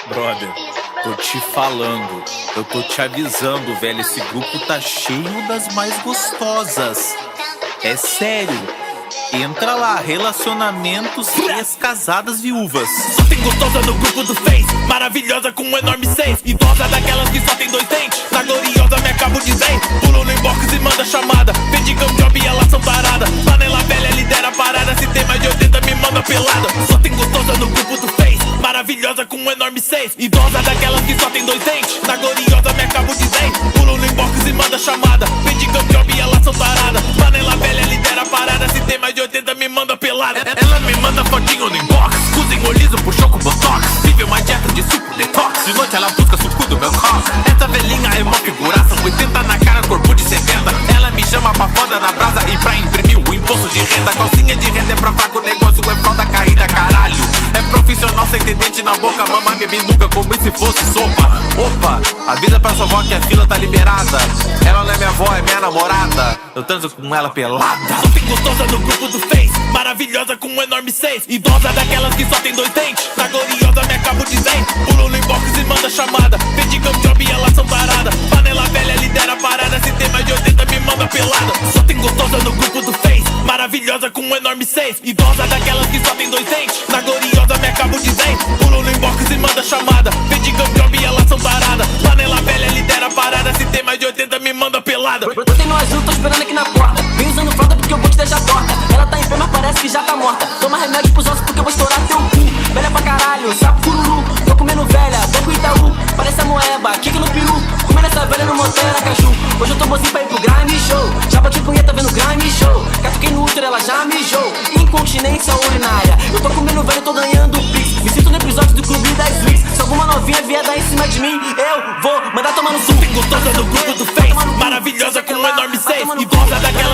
Brother, tô te falando, eu tô te avisando, velho. Esse grupo tá cheio das mais gostosas. É sério. Entra lá, relacionamentos, ex-casadas viúvas. Só tem gostosa no grupo do Face, maravilhosa com um enorme 6. Idosa daquelas que só tem 2 dentes. Na gloriosa me acabo de zen. Pulou no inbox e manda chamada. Vende job e elas são taradas. Panela velha lidera a parada. Se tem mais de 80 me manda pelada. Só tem gostosa no grupo do Face, maravilhosa com um enorme 6. Idosa daquelas que só tem 2 dentes. Na gloriosa me acabo de zen. Pulou no inbox e manda chamada. Vende job e elas são taradas. Panela velha lidera a parada. Se tem mais de 80 me manda pelada. Ela me manda fotinho no inbox. Cozinho liso, puxou com botox. Vive uma dieta de suco detox. De noite ela busca suco do meu cox. Essa velhinha é mó figuraça. 80 na cara, corpo de 70. Ela me chama pra foda na brasa e pra imprimir o imposto de renda. Calcinha de renda é pra fraco, negócio é frauda caída, caralho. É profissional sem ter dente na boca. Mamãe bebe nunca como se fosse sopa. Opa, avisa pra sua avó que a fila tá liberada. Ela não é minha avó, é minha namorada. Eu transo com ela pelada. Só tem gostosa no grupo do Face, maravilhosa com um enorme 6. Idosa daquelas que só tem 2 dentes. Na gloriosa me acabo de zen. Pulou no inbox e manda chamada. Vende job e elas são taradas. Panela velha lidera a parada. Se tem mais de 80 me manda pelada. Só tem gostosa no grupo do Face, maravilhosa com um enorme 6. Idosa daquelas que só tem 2 dentes. Na gloriosa me acabo de zen. Pulou no inbox e manda chamada. Vende job e elas são taradas. Panela velha lidera a parada. Se tem mais de 80 me manda pelada. Botei no azul, tô esperando aqui na porta. Vem usando fralda porque eu vou te deixar torta. Ela tá em pé, mas parece que já tá morta. Toma remédio pros ossos porque eu vou estourar teu cu. Velha pra caralho, sapo cururu. Tô comendo velha, banco Itaú. Parece a moeba, kick no peru. Comendo essa velha no motel na caju. Hoje eu tô mozinho pra ir pro Grime Show. Já bati punheta vendo Grime Show. Catuquei no útero, ela já mijou. Incontinência urinária. Eu tô comendo velho, tô ganhando pix. Me sinto no episódio do Clube das Wix. Se alguma novinha vier dar em cima de mim, eu vou mandar tomar no sul. Tem gostosa no grupo do Face, maravilhosa com um enorme 6. Idosa daquela